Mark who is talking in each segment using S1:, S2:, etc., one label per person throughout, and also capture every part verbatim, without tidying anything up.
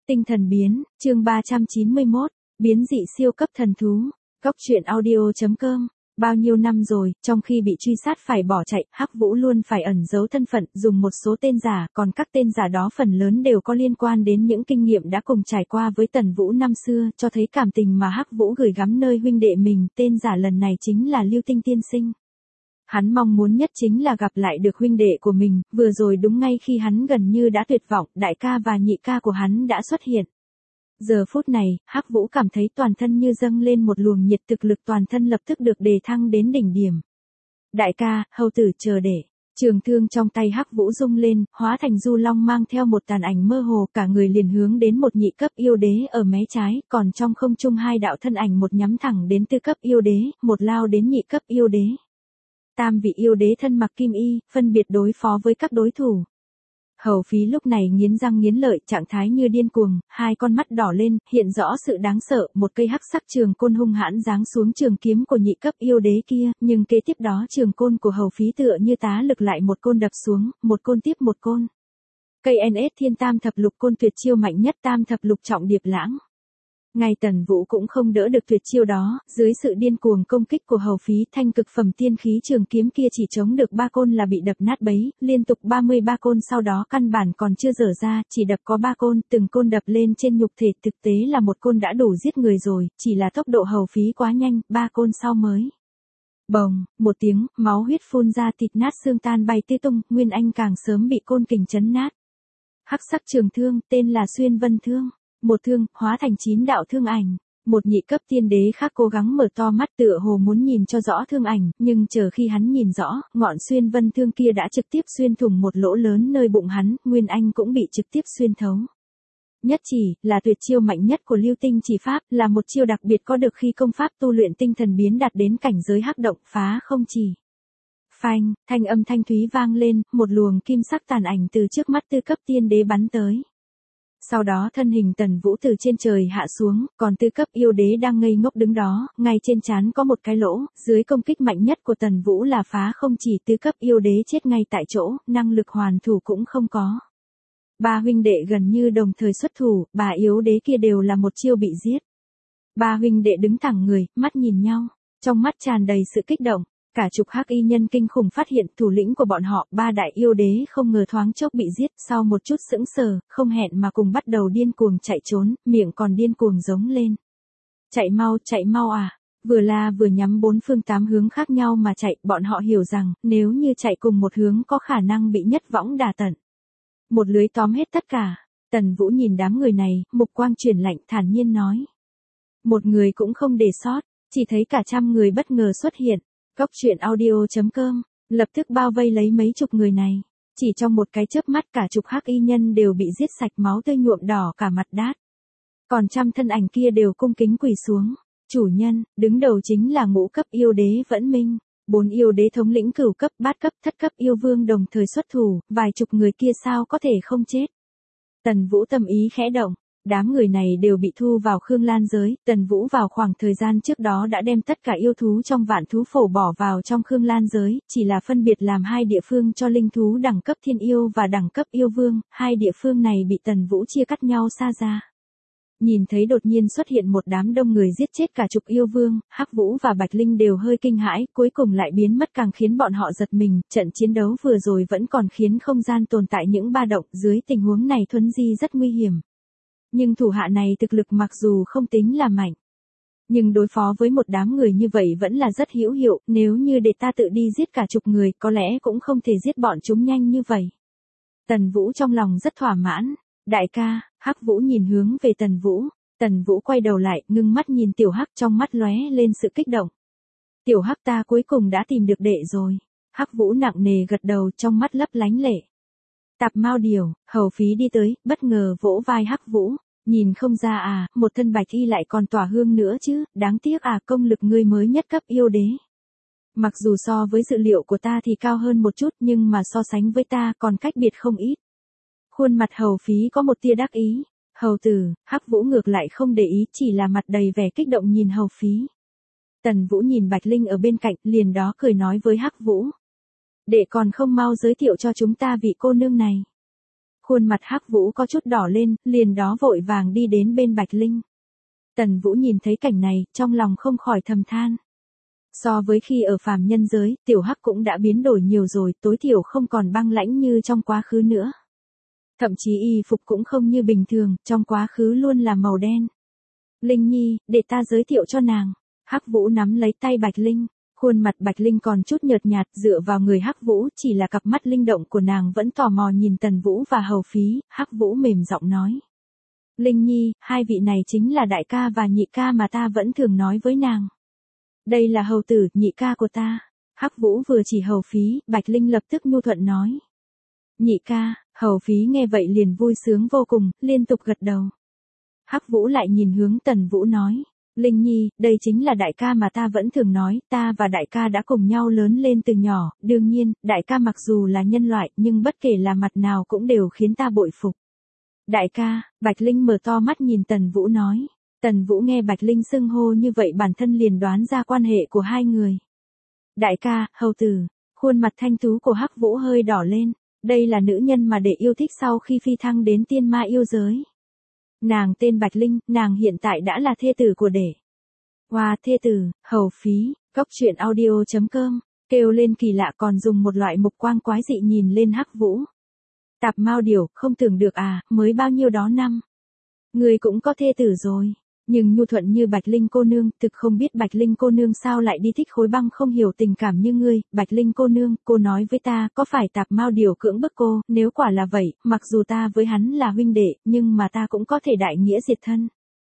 S1: Tinh thần biến, chương ba trăm chín mươi mốt, biến dị siêu cấp thần thú. Cốc truyện audio chấm com. Bao nhiêu năm rồi, trong khi bị truy sát phải bỏ chạy, Hắc Vũ luôn phải ẩn giấu thân phận, dùng một số tên giả, còn các tên giả đó phần lớn đều có liên quan đến những kinh nghiệm đã cùng trải qua với Tần Vũ năm xưa, cho thấy cảm tình mà Hắc Vũ gửi gắm nơi huynh đệ mình, tên giả lần này chính là Lưu Tinh tiên sinh. Hắn mong muốn nhất chính là gặp lại được huynh đệ của mình, vừa rồi đúng ngay khi hắn gần như đã tuyệt vọng, đại ca và nhị ca của hắn đã xuất hiện. Giờ phút này, Hắc Vũ cảm thấy toàn thân như dâng lên một luồng nhiệt, thực lực toàn thân lập tức được đề thăng đến đỉnh điểm. Đại ca, hầu tử chờ để. Trường thương trong tay Hắc Vũ rung lên, hóa thành du long mang theo một tàn ảnh mơ hồ, cả người liền hướng đến một nhị cấp yêu đế ở mé trái, còn trong không trung hai đạo thân ảnh, một nhắm thẳng đến tư cấp yêu đế, một lao đến nhị cấp yêu đế. Tam vị yêu đế thân mặc kim y, phân biệt đối phó với các đối thủ. Hầu Phí lúc này nghiến răng nghiến lợi, trạng thái như điên cuồng, hai con mắt đỏ lên, hiện rõ sự đáng sợ, một cây hắc sắc trường côn hung hãn giáng xuống trường kiếm của nhị cấp yêu đế kia, nhưng kế tiếp đó trường côn của Hầu Phí tựa như tá lực lại một côn đập xuống, một côn tiếp một côn. Cây en ét Thiên Tam Thập Lục Côn tuyệt chiêu mạnh nhất Tam Thập Lục Trọng Điệp Lãng. Ngay Tần Vũ cũng không đỡ được tuyệt chiêu đó, dưới sự điên cuồng công kích của Hầu Phí, thanh cực phẩm tiên khí trường kiếm kia chỉ chống được ba côn là bị đập nát bấy, liên tục ba mươi ba côn sau đó căn bản còn chưa dở ra, chỉ đập có ba côn, từng côn đập lên trên nhục thể, thực tế là một côn đã đủ giết người rồi, chỉ là tốc độ Hầu Phí quá nhanh, ba côn sau mới. Bồng, một tiếng, máu huyết phun ra, thịt nát xương tan bay tứ tung, Nguyên Anh càng sớm bị côn kình chấn nát. Hắc sắc trường thương, tên là Xuyên Vân Thương. Một thương, hóa thành chín đạo thương ảnh. Một nhị cấp tiên đế khác cố gắng mở to mắt tựa hồ muốn nhìn cho rõ thương ảnh, nhưng chờ khi hắn nhìn rõ, ngọn xuyên vân thương kia đã trực tiếp xuyên thủng một lỗ lớn nơi bụng hắn, Nguyên Anh cũng bị trực tiếp xuyên thấu. Nhất chỉ, là tuyệt chiêu mạnh nhất của Lưu Tinh chỉ pháp, là một chiêu đặc biệt có được khi công pháp tu luyện tinh thần biến đạt đến cảnh giới hắc động, phá không chỉ. Phanh, thanh âm thanh thúy vang lên, một luồng kim sắc tàn ảnh từ trước mắt tư cấp tiên đế bắn tới. Sau đó thân hình Tần Vũ từ trên trời hạ xuống, còn tư cấp yêu đế đang ngây ngốc đứng đó, ngay trên trán có một cái lỗ, dưới công kích mạnh nhất của Tần Vũ là phá không chỉ, tư cấp yêu đế chết ngay tại chỗ, năng lực hoàn thủ cũng không có. Ba huynh đệ gần như đồng thời xuất thủ, bà yếu đế kia đều là một chiêu bị giết. Ba huynh đệ đứng thẳng người, mắt nhìn nhau, trong mắt tràn đầy sự kích động. Cả chục hắc y nhân kinh khủng phát hiện thủ lĩnh của bọn họ, ba đại yêu đế không ngờ thoáng chốc bị giết, sau một chút sững sờ, không hẹn mà cùng bắt đầu điên cuồng chạy trốn, miệng còn điên cuồng giống lên. Chạy mau, chạy mau à, vừa la vừa nhắm bốn phương tám hướng khác nhau mà chạy, bọn họ hiểu rằng, nếu như chạy cùng một hướng có khả năng bị nhất võng đả tận. Một lưới tóm hết tất cả. Tần Vũ nhìn đám người này, mục quang chuyển lạnh, thản nhiên nói. Một người cũng không để sót, chỉ thấy cả trăm người bất ngờ xuất hiện. Cốc truyện audio chấm com, lập tức bao vây lấy mấy chục người này. Chỉ trong một cái chớp mắt cả chục hắc y nhân đều bị giết sạch, máu tươi nhuộm đỏ cả mặt đát. Còn trăm thân ảnh kia đều cung kính quỳ xuống. Chủ nhân, đứng đầu chính là ngũ cấp yêu đế Vẫn Minh. Bốn yêu đế thống lĩnh cửu cấp, bát cấp, thất cấp yêu vương đồng thời xuất thủ, vài chục người kia sao có thể không chết. Tần Vũ tâm ý khẽ động. Đám người này đều bị thu vào Khương Lan giới, Tần Vũ vào khoảng thời gian trước đó đã đem tất cả yêu thú trong vạn thú phổ bỏ vào trong Khương Lan giới, chỉ là phân biệt làm hai địa phương cho linh thú đẳng cấp thiên yêu và đẳng cấp yêu vương, hai địa phương này bị Tần Vũ chia cắt nhau xa ra. Nhìn thấy đột nhiên xuất hiện một đám đông người giết chết cả chục yêu vương, Hắc Vũ và Bạch Linh đều hơi kinh hãi, cuối cùng lại biến mất càng khiến bọn họ giật mình, trận chiến đấu vừa rồi vẫn còn khiến không gian tồn tại những ba động, dưới tình huống này thuấn di rất nguy hiểm. Nhưng thủ hạ này thực lực mặc dù không tính là mạnh, nhưng đối phó với một đám người như vậy vẫn là rất hữu hiệu, nếu như để ta tự đi giết cả chục người, có lẽ cũng không thể giết bọn chúng nhanh như vậy. Tần Vũ trong lòng rất thỏa mãn. Đại ca, Hắc Vũ nhìn hướng về Tần Vũ, Tần Vũ quay đầu lại, ngưng mắt nhìn Tiểu Hắc, trong mắt lóe lên sự kích động. Tiểu Hắc, ta cuối cùng đã tìm được đệ rồi. Hắc Vũ nặng nề gật đầu, trong mắt lấp lánh lệ. Tạp Mao Điều, Hầu Phí đi tới, bất ngờ vỗ vai Hắc Vũ, nhìn không ra à, một thân bạch y lại còn tỏa hương nữa chứ, đáng tiếc à, công lực ngươi mới nhất cấp yêu đế. Mặc dù so với dự liệu của ta thì cao hơn một chút, nhưng mà so sánh với ta còn cách biệt không ít. Khuôn mặt Hầu Phí có một tia đắc ý. Hầu tử, Hắc Vũ ngược lại không để ý, chỉ là mặt đầy vẻ kích động nhìn Hầu Phí. Tần Vũ nhìn Bạch Linh ở bên cạnh, liền đó cười nói với Hắc Vũ. Đệ còn không mau giới thiệu cho chúng ta vị cô nương này. Khuôn mặt Hắc Vũ có chút đỏ lên, liền đó vội vàng đi đến bên Bạch Linh. Tần Vũ nhìn thấy cảnh này, trong lòng không khỏi thầm than. So với khi ở phàm nhân giới, tiểu Hắc cũng đã biến đổi nhiều rồi, tối thiểu không còn băng lãnh như trong quá khứ nữa. Thậm chí y phục cũng không như bình thường, trong quá khứ luôn là màu đen. Linh Nhi, để ta giới thiệu cho nàng. Hắc Vũ nắm lấy tay Bạch Linh, khuôn mặt Bạch Linh còn chút nhợt nhạt, dựa vào người Hắc Vũ, chỉ là cặp mắt linh động của nàng vẫn tò mò nhìn Tần Vũ và Hầu Phí. Hắc Vũ mềm giọng nói. Linh Nhi, hai vị này chính là đại ca và nhị ca mà ta vẫn thường nói với nàng. Đây là hầu tử, nhị ca của ta. Hắc Vũ vừa chỉ Hầu Phí, Bạch Linh lập tức nhu thuận nói. Nhị ca. Hầu Phí nghe vậy liền vui sướng vô cùng, liên tục gật đầu. Hắc Vũ lại nhìn hướng Tần Vũ nói. Linh Nhi, đây chính là đại ca mà ta vẫn thường nói, ta và đại ca đã cùng nhau lớn lên từ nhỏ, đương nhiên, đại ca mặc dù là nhân loại, nhưng bất kể là mặt nào cũng đều khiến ta bội phục. Đại ca, Bạch Linh mở to mắt nhìn Tần Vũ nói. Tần Vũ nghe Bạch Linh xưng hô như vậy bản thân liền đoán ra quan hệ của hai người. Đại ca, hầu tử, khuôn mặt thanh tú của Hắc Vũ hơi đỏ lên, đây là nữ nhân mà đệ yêu thích sau khi phi thăng đến tiên ma yêu giới. Nàng tên Bạch Linh, nàng hiện tại đã là thê tử của đệ. Hoa thê tử, Hầu Phí, cốc truyện audio chấm com, kêu lên kỳ lạ còn dùng một loại mục quang quái dị nhìn lên Hắc Vũ. Tạp Mao Điểu, không tưởng được à, mới bao nhiêu đó năm. Người cũng có thê tử rồi, nhưng nhu thuận như Bạch Linh cô nương, thực không biết Bạch Linh cô nương sao lại đi thích khối băng không hiểu tình cảm như ngươi. Bạch Linh cô nương, cô nói với ta, có phải Tạp Mao Điểu cưỡng bức cô, nếu quả là vậy, mặc dù ta với hắn là huynh đệ, nhưng mà ta cũng có thể đại nghĩa diệt thân.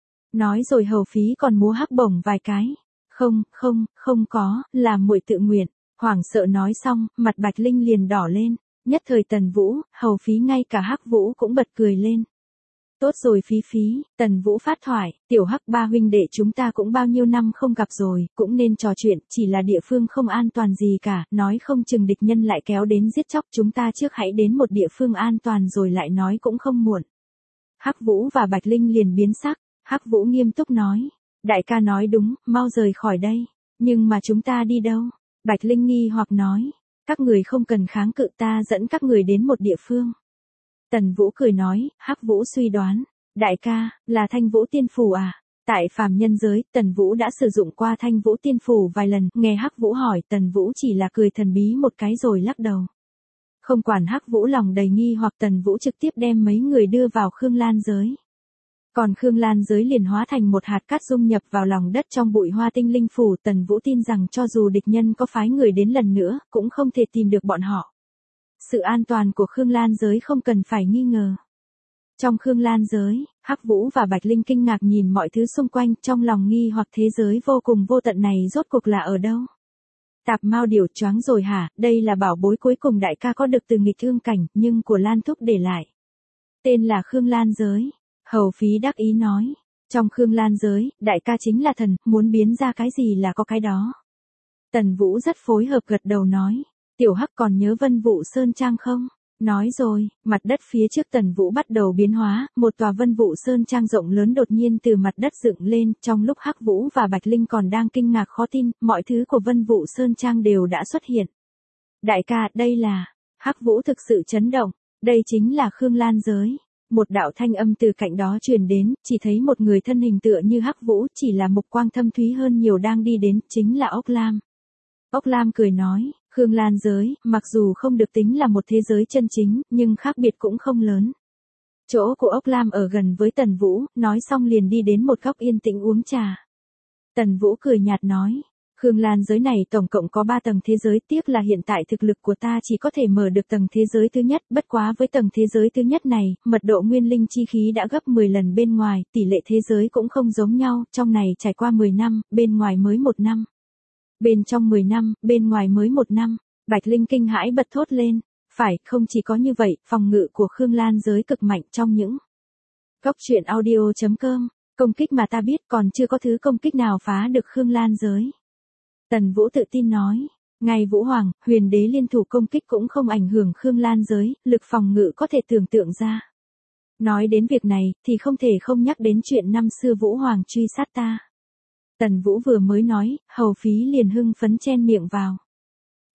S1: Nói rồi Hầu Phí còn múa hắc bổng vài cái. Không, không, không có, là muội tự nguyện. Hoảng sợ nói xong, mặt Bạch Linh liền đỏ lên. Nhất thời Tần Vũ, Hầu Phí ngay cả Hắc Vũ cũng bật cười lên. Tốt rồi Phí Phí, Tần Vũ phát thoại, tiểu Hắc ba huynh đệ chúng ta cũng bao nhiêu năm không gặp rồi, cũng nên trò chuyện, chỉ là địa phương không an toàn gì cả, nói không chừng địch nhân lại kéo đến giết chóc chúng ta trước hãy đến một địa phương an toàn rồi lại nói cũng không muộn. Hắc Vũ và Bạch Linh liền biến sắc, Hắc Vũ nghiêm túc nói, đại ca nói đúng, mau rời khỏi đây, nhưng mà chúng ta đi đâu? Bạch Linh nghi hoặc nói, các người không cần kháng cự ta dẫn các người đến một địa phương. Tần Vũ cười nói, Hắc Vũ suy đoán, đại ca, là Thanh Vũ Tiên Phủ à? Tại phàm nhân giới, Tần Vũ đã sử dụng qua Thanh Vũ Tiên Phủ vài lần, nghe Hắc Vũ hỏi, Tần Vũ chỉ là cười thần bí một cái rồi lắc đầu. Không quản Hắc Vũ lòng đầy nghi hoặc Tần Vũ trực tiếp đem mấy người đưa vào Khương Lan giới. Còn Khương Lan giới liền hóa thành một hạt cát dung nhập vào lòng đất trong bụi hoa tinh linh phủ. Tần Vũ tin rằng cho dù địch nhân có phái người đến lần nữa, cũng không thể tìm được bọn họ. Sự an toàn của Khương Lan giới không cần phải nghi ngờ. Trong Khương Lan giới, Hắc Vũ và Bạch Linh kinh ngạc nhìn mọi thứ xung quanh, trong lòng nghi hoặc thế giới vô cùng vô tận này rốt cuộc là ở đâu. Tạp Mao Điểu choáng rồi hả, đây là bảo bối cuối cùng đại ca có được từ nghịch thương cảnh, nhưng của Lan Thúc để lại. Tên là Khương Lan giới. Hầu Phí đắc ý nói, trong Khương Lan giới, đại ca chính là thần, muốn biến ra cái gì là có cái đó. Tần Vũ rất phối hợp gật đầu nói, tiểu Hắc còn nhớ Vân Vũ Sơn Trang không? Nói rồi, mặt đất phía trước Tần Vũ bắt đầu biến hóa, một tòa Vân Vũ Sơn Trang rộng lớn đột nhiên từ mặt đất dựng lên, trong lúc Hắc Vũ và Bạch Linh còn đang kinh ngạc khó tin, mọi thứ của Vân Vũ Sơn Trang đều đã xuất hiện. Đại ca, đây là, Hắc Vũ thực sự chấn động, đây chính là Khương Lan giới. Một đạo thanh âm từ cạnh đó truyền đến, chỉ thấy một người thân hình tựa như Hắc Vũ, chỉ là mục quang thâm thúy hơn nhiều đang đi đến, chính là Ốc Lam. Ốc Lam cười nói, Khương Lan giới, mặc dù không được tính là một thế giới chân chính, nhưng khác biệt cũng không lớn. Chỗ của Ốc Lam ở gần với Tần Vũ, nói xong liền đi đến một góc yên tĩnh uống trà. Tần Vũ cười nhạt nói, Khương Lan giới này tổng cộng có ba tầng thế giới, tiếc là hiện tại thực lực của ta chỉ có thể mở được tầng thế giới thứ nhất, bất quá với tầng thế giới thứ nhất này, mật độ nguyên linh chi khí đã gấp mười lần bên ngoài, tỷ lệ thế giới cũng không giống nhau, trong này trải qua mười năm, bên ngoài mới một năm. Bên trong mười năm, bên ngoài mới một năm, Bạch Linh kinh hãi bật thốt lên, phải, không chỉ có như vậy, phòng ngự của Khương Lan giới cực mạnh trong những cốc truyện audio chấm com, công kích mà ta biết còn chưa có thứ công kích nào phá được Khương Lan giới. Tần Vũ tự tin nói, ngay Vũ Hoàng, Huyền Đế liên thủ công kích cũng không ảnh hưởng Khương Lan giới, lực phòng ngự có thể tưởng tượng ra. Nói đến việc này, thì không thể không nhắc đến chuyện năm xưa Vũ Hoàng truy sát ta. Tần Vũ vừa mới nói, Hầu Phí liền hưng phấn chen miệng vào.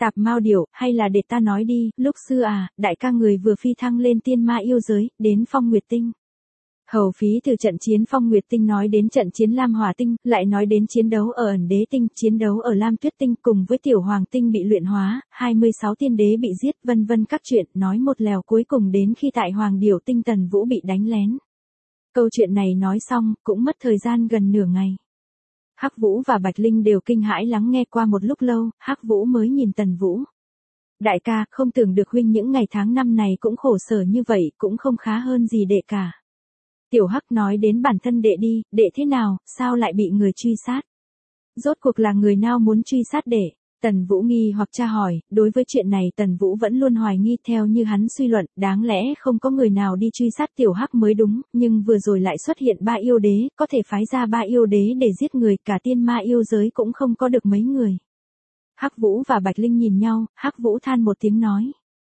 S1: Tạp Mao Điểu, hay là để ta nói đi, lúc xưa à, đại ca người vừa phi thăng lên tiên ma yêu giới, đến Phong Nguyệt Tinh. Hầu Phí từ trận chiến Phong Nguyệt Tinh nói đến trận chiến Lam Hỏa Tinh, lại nói đến chiến đấu ở Ẩn Đế Tinh, chiến đấu ở Lam Tuyết Tinh cùng với Tiểu Hoàng Tinh bị luyện hóa, hai mươi sáu tiên đế bị giết, vân vân các chuyện, nói một lèo cuối cùng đến khi tại Hoàng Điểu Tinh Tần Vũ bị đánh lén. Câu chuyện này nói xong, cũng mất thời gian gần nửa ngày. Hắc Vũ và Bạch Linh đều kinh hãi lắng nghe qua một lúc lâu, Hắc Vũ mới nhìn Tần Vũ. Đại ca, không tưởng được huynh những ngày tháng năm này cũng khổ sở như vậy, cũng không khá hơn gì đệ cả. Tiểu Hắc nói đến bản thân đệ đi, đệ thế nào, sao lại bị người truy sát? Rốt cuộc là người nào muốn truy sát đệ? Tần Vũ nghi hoặc tra hỏi, đối với chuyện này Tần Vũ vẫn luôn hoài nghi theo như hắn suy luận, đáng lẽ không có người nào đi truy sát Tiểu Hắc mới đúng, nhưng vừa rồi lại xuất hiện ba yêu đế, có thể phái ra ba yêu đế để giết người, cả tiên ma yêu giới cũng không có được mấy người. Hắc Vũ và Bạch Linh nhìn nhau, Hắc Vũ than một tiếng nói.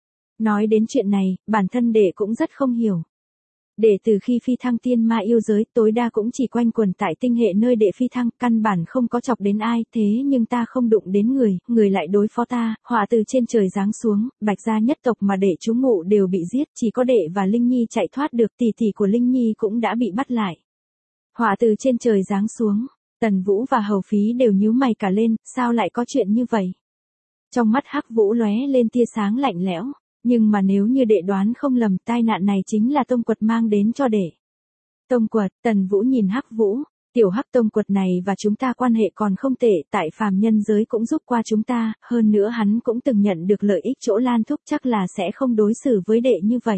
S1: Nói đến chuyện này, bản thân đệ cũng rất không hiểu. Đệ từ khi phi thăng tiên ma yêu giới tối đa cũng chỉ quanh quẩn tại tinh hệ nơi đệ phi thăng, căn bản không có chọc đến ai, thế nhưng ta không đụng đến người, người lại đối phó ta, họa từ trên trời giáng xuống, Bạch gia nhất tộc mà đệ trú ngụ đều bị giết, chỉ có đệ và Linh Nhi chạy thoát được, tỷ tỷ của Linh Nhi cũng đã bị bắt lại. Họa từ trên trời giáng xuống, Tần Vũ và Hầu Phí đều nhíu mày cả lên, sao lại có chuyện như vậy? Trong mắt Hắc Vũ lóe lên tia sáng lạnh lẽo. Nhưng mà nếu như đệ đoán không lầm, tai nạn này chính là Tông Quật mang đến cho đệ. Tông Quật, Tần Vũ nhìn Hắc Vũ, tiểu Hắc Tông Quật này và chúng ta quan hệ còn không tệ, tại phàm nhân giới cũng giúp qua chúng ta, hơn nữa hắn cũng từng nhận được lợi ích chỗ Lan Thúc, chắc là sẽ không đối xử với đệ như vậy.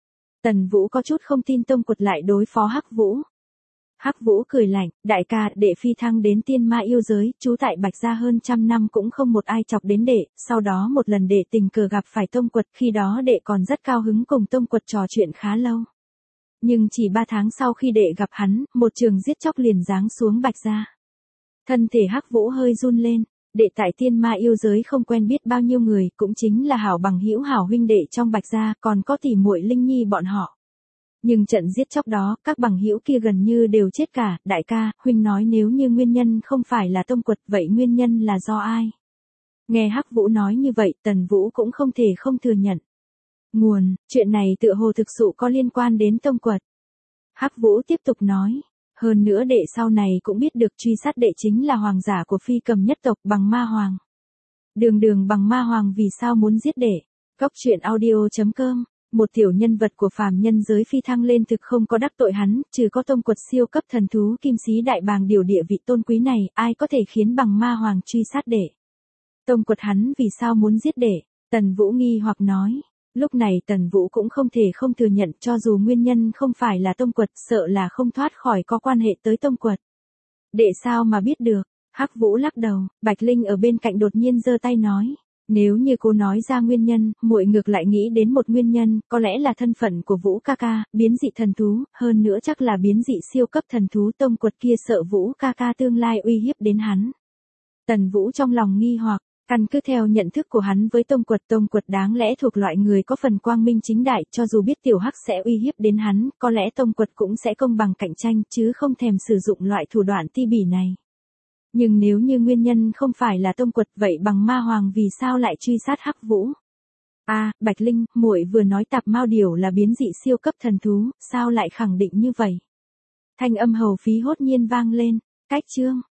S1: Tần Vũ có chút không tin Tông Quật lại đối phó Hắc Vũ. Hắc Vũ cười lạnh, đại ca, đệ phi thăng đến tiên ma yêu giới, trú tại Bạch gia hơn trăm năm cũng không một ai chọc đến đệ, sau đó một lần đệ tình cờ gặp phải Tông Quật, khi đó đệ còn rất cao hứng cùng Tông Quật trò chuyện khá lâu. Nhưng chỉ ba tháng sau khi đệ gặp hắn, một trường giết chóc liền giáng xuống Bạch gia. Thân thể Hắc Vũ hơi run lên, đệ tại tiên ma yêu giới không quen biết bao nhiêu người, cũng chính là hảo bằng hữu hảo huynh đệ trong Bạch gia, còn có tỷ muội Linh Nhi bọn họ. Nhưng trận giết chóc đó, các bằng hữu kia gần như đều chết cả, đại ca, huynh nói nếu như nguyên nhân không phải là Tông Quật, vậy nguyên nhân là do ai? Nghe Hắc Vũ nói như vậy, Tần Vũ cũng không thể không thừa nhận. Nguồn, chuyện này tựa hồ thực sự có liên quan đến Tông Quật. Hắc Vũ tiếp tục nói, hơn nữa đệ sau này cũng biết được truy sát đệ chính là hoàng giả của phi cầm nhất tộc Bằng Ma Hoàng. Đường đường Bằng Ma Hoàng vì sao muốn giết đệ? Góc truyện audio chấm com. Một tiểu nhân vật của phàm nhân giới phi thăng lên thực không có đắc tội hắn, trừ có Tông Quật siêu cấp thần thú kim sĩ đại bàng điều địa vị tôn quý này, ai có thể khiến Bằng Ma Hoàng truy sát đệ? Tông Quật hắn vì sao muốn giết đệ? Tần Vũ nghi hoặc nói. Lúc này Tần Vũ cũng không thể không thừa nhận, cho dù nguyên nhân không phải là Tông Quật, sợ là không thoát khỏi có quan hệ tới Tông Quật. Đệ sao mà biết được? Hắc Vũ lắc đầu, Bạch Linh ở bên cạnh đột nhiên giơ tay nói. Nếu như cô nói ra nguyên nhân, muội ngược lại nghĩ đến một nguyên nhân, có lẽ là thân phận của Vũ ca ca, biến dị thần thú, hơn nữa chắc là biến dị siêu cấp thần thú. Tông Quật kia sợ Vũ ca ca tương lai uy hiếp đến hắn. Tần Vũ trong lòng nghi hoặc, căn cứ theo nhận thức của hắn với Tông Quật, Tông Quật đáng lẽ thuộc loại người có phần quang minh chính đại, cho dù biết tiểu Hắc sẽ uy hiếp đến hắn, có lẽ Tông Quật cũng sẽ công bằng cạnh tranh, chứ không thèm sử dụng loại thủ đoạn ti bỉ này. Nhưng nếu như nguyên nhân không phải là Tông Quật, vậy Bằng Ma Hoàng vì sao lại truy sát Hắc Vũ? A, à, Bạch Linh, muội vừa nói Tạp Mao Điểu là biến dị siêu cấp thần thú, sao lại khẳng định như vậy? Thanh âm Hầu Phí hốt nhiên vang lên, cách chương